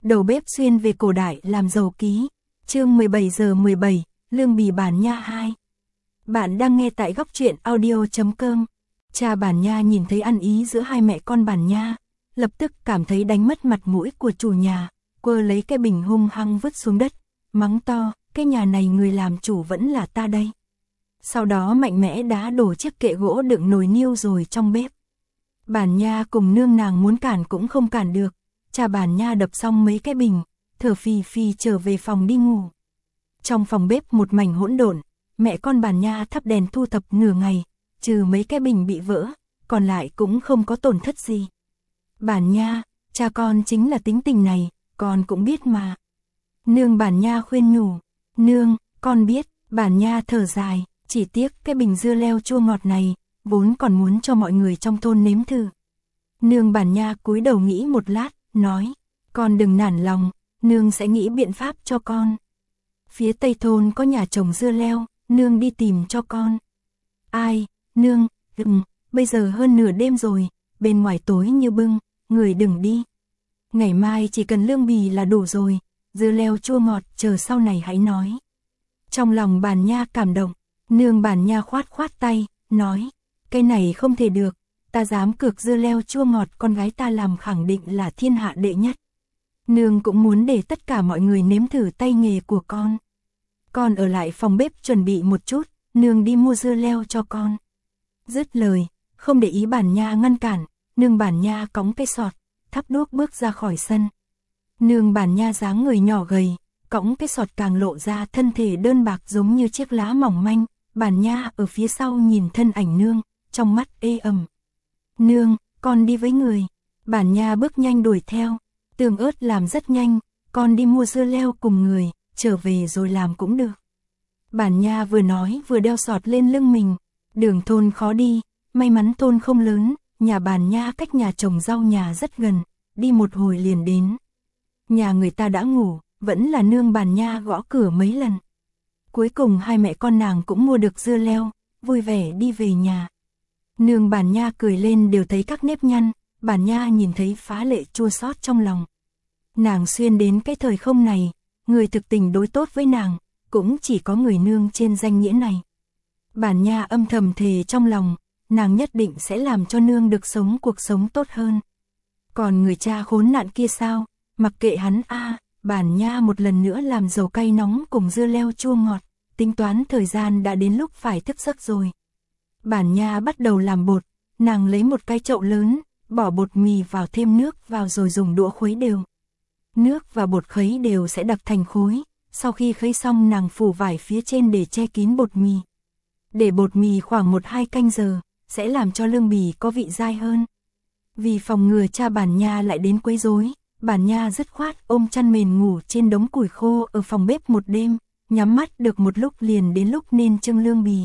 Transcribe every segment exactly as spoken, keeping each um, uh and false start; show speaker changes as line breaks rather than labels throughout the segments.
Đầu bếp xuyên về cổ đại làm giàu ký. Chương mười bảy giờ mười bảy, lương bì bản nha hai. Bạn đang nghe tại góc truyện audio chấm com. Cha bản nha nhìn thấy ăn ý giữa hai mẹ con bản nha, lập tức cảm thấy đánh mất mặt mũi của chủ nhà, quơ lấy cái bình hung hăng vứt xuống đất, mắng to, cái nhà này người làm chủ vẫn là ta đây. Sau đó mạnh mẽ đá đổ chiếc kệ gỗ đựng nồi niêu rồi trong bếp. Bản nha cùng nương nàng muốn cản cũng không cản được, cha bản nha đập xong mấy cái bình, thở phì phì trở về phòng đi ngủ. Trong phòng bếp một mảnh hỗn độn, mẹ con bản nha thắp đèn thu thập nửa ngày, trừ mấy cái bình bị vỡ, còn lại cũng không có tổn thất gì. Bản nha, cha con chính là tính tình này, con cũng biết mà. Nương bản nha khuyên nhủ, nương, con biết, bản nha thở dài, chỉ tiếc cái bình dưa leo chua ngọt này, vốn còn muốn cho mọi người trong thôn nếm thử. Nương bản nha cúi đầu nghĩ một lát, nói, con đừng nản lòng, nương sẽ nghĩ biện pháp cho con. Phía tây thôn có nhà trồng dưa leo, nương đi tìm cho con. Ai, nương, ừm, bây giờ hơn nửa đêm rồi, bên ngoài tối như bưng, người đừng đi. Ngày mai chỉ cần lương bì là đủ rồi, dưa leo chua ngọt chờ sau này hãy nói. Trong lòng bản nha cảm động, nương bản nha khoát khoát tay, nói, cái này không thể được, ta dám cược dưa leo chua ngọt con gái ta làm khẳng định là thiên hạ đệ nhất. Nương cũng muốn để tất cả mọi người nếm thử tay nghề của con. Con ở lại phòng bếp chuẩn bị một chút, nương đi mua dưa leo cho con. Dứt lời, không để ý bản nha ngăn cản, nương bản nha cõng cây sọt, thắp đuốc bước ra khỏi sân. Nương bản nha dáng người nhỏ gầy, cõng cái sọt càng lộ ra thân thể đơn bạc giống như chiếc lá mỏng manh, bản nha ở phía sau nhìn thân ảnh nương, trong mắt ê ẩm. Nương, con đi với người. Bản nha bước nhanh đuổi theo, tương ớt làm rất nhanh, con đi mua dưa leo cùng người, trở về rồi làm cũng được. Bản nha vừa nói vừa đeo sọt lên lưng mình, đường thôn khó đi, may mắn thôn không lớn, nhà bản nha cách nhà trồng rau nhà rất gần, đi một hồi liền đến. Nhà người ta đã ngủ, vẫn là nương bản nha gõ cửa mấy lần. Cuối cùng hai mẹ con nàng cũng mua được dưa leo, vui vẻ đi về nhà. Nương bản nha cười lên đều thấy các nếp nhăn, bản nha nhìn thấy phá lệ chua xót trong lòng. Nàng xuyên đến cái thời không này, người thực tình đối tốt với nàng, cũng chỉ có người nương trên danh nghĩa này. Bản nha âm thầm thề trong lòng, nàng nhất định sẽ làm cho nương được sống cuộc sống tốt hơn. Còn người cha khốn nạn kia sao, mặc kệ hắn a, bản nha một lần nữa làm dầu cay nóng cùng dưa leo chua ngọt, tính toán thời gian đã đến lúc phải thức giấc rồi. Bản nha bắt đầu làm bột, nàng lấy một cái chậu lớn, bỏ bột mì vào thêm nước vào rồi dùng đũa khuấy đều. Nước và bột khuấy đều sẽ đặc thành khối, sau khi khuấy xong nàng phủ vải phía trên để che kín bột mì. Để bột mì khoảng một hai canh giờ, sẽ làm cho lương bì có vị dai hơn. Vì phòng ngừa cha bản nha lại đến quấy rối, bản nha dứt khoát ôm chăn mền ngủ trên đống củi khô ở phòng bếp một đêm, nhắm mắt được một lúc liền đến lúc nên trưng lương bì.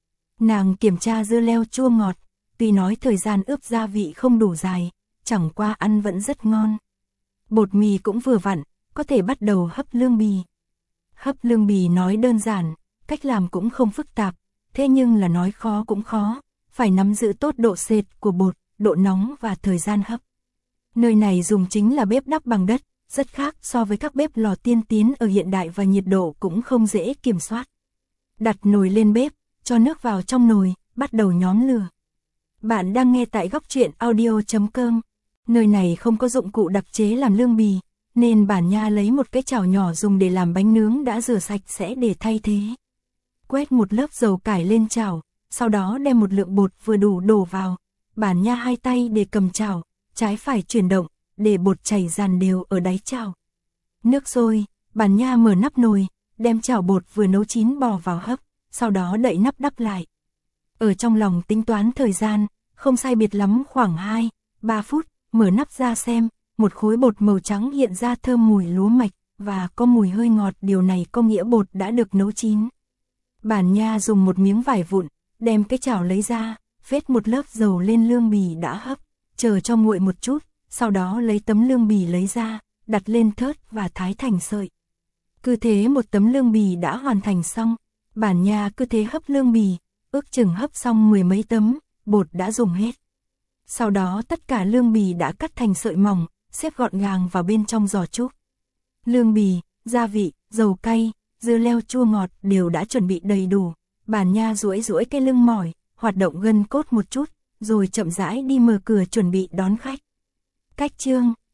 Nàng kiểm tra dưa leo chua ngọt, tuy nói thời gian ướp gia vị không đủ dài, chẳng qua ăn vẫn rất ngon. Bột mì cũng vừa vặn, có thể bắt đầu hấp lương bì. Hấp lương bì nói đơn giản, cách làm cũng không phức tạp, thế nhưng là nói khó cũng khó, phải nắm giữ tốt độ sệt của bột, độ nóng và thời gian hấp. Nơi này dùng chính là bếp đắp bằng đất, rất khác so với các bếp lò tiên tiến ở hiện đại và nhiệt độ cũng không dễ kiểm soát. Đặt nồi lên bếp, cho nước vào trong nồi, bắt đầu nhóm lửa. Bạn đang nghe tại góc truyện audio chấm com. Nơi này không có dụng cụ đặc chế làm lương bì, nên bản nha lấy một cái chảo nhỏ dùng để làm bánh nướng đã rửa sạch sẽ để thay thế. Quét một lớp dầu cải lên chảo, sau đó đem một lượng bột vừa đủ đổ vào. Bản nha hai tay để cầm chảo, trái phải chuyển động, để bột chảy dàn đều ở đáy chảo. Nước sôi, bản nha mở nắp nồi, đem chảo bột vừa nấu chín bỏ vào hấp, sau đó đậy nắp đắp lại. Ở trong lòng tính toán thời gian, không sai biệt lắm khoảng hai, ba phút, mở nắp ra xem, một khối bột màu trắng hiện ra thơm mùi lúa mạch, và có mùi hơi ngọt, điều này có nghĩa bột đã được nấu chín. Bản nha dùng một miếng vải vụn, đem cái chảo lấy ra, phết một lớp dầu lên lương bì đã hấp, chờ cho nguội một chút, sau đó lấy tấm lương bì lấy ra, đặt lên thớt và thái thành sợi. Cứ thế một tấm lương bì đã hoàn thành xong, bản nha cứ thế hấp lương bì, ước chừng hấp xong mười mấy tấm, bột đã dùng hết. Sau đó tất cả lương bì đã cắt thành sợi mỏng, xếp gọn gàng vào bên trong giò trúc. Lương bì, gia vị, dầu cay, dưa leo chua ngọt đều đã chuẩn bị đầy đủ. Bản Nha duỗi duỗi cái lưng mỏi, hoạt động gân cốt một chút, rồi chậm rãi đi mở cửa chuẩn bị đón khách. Cách chương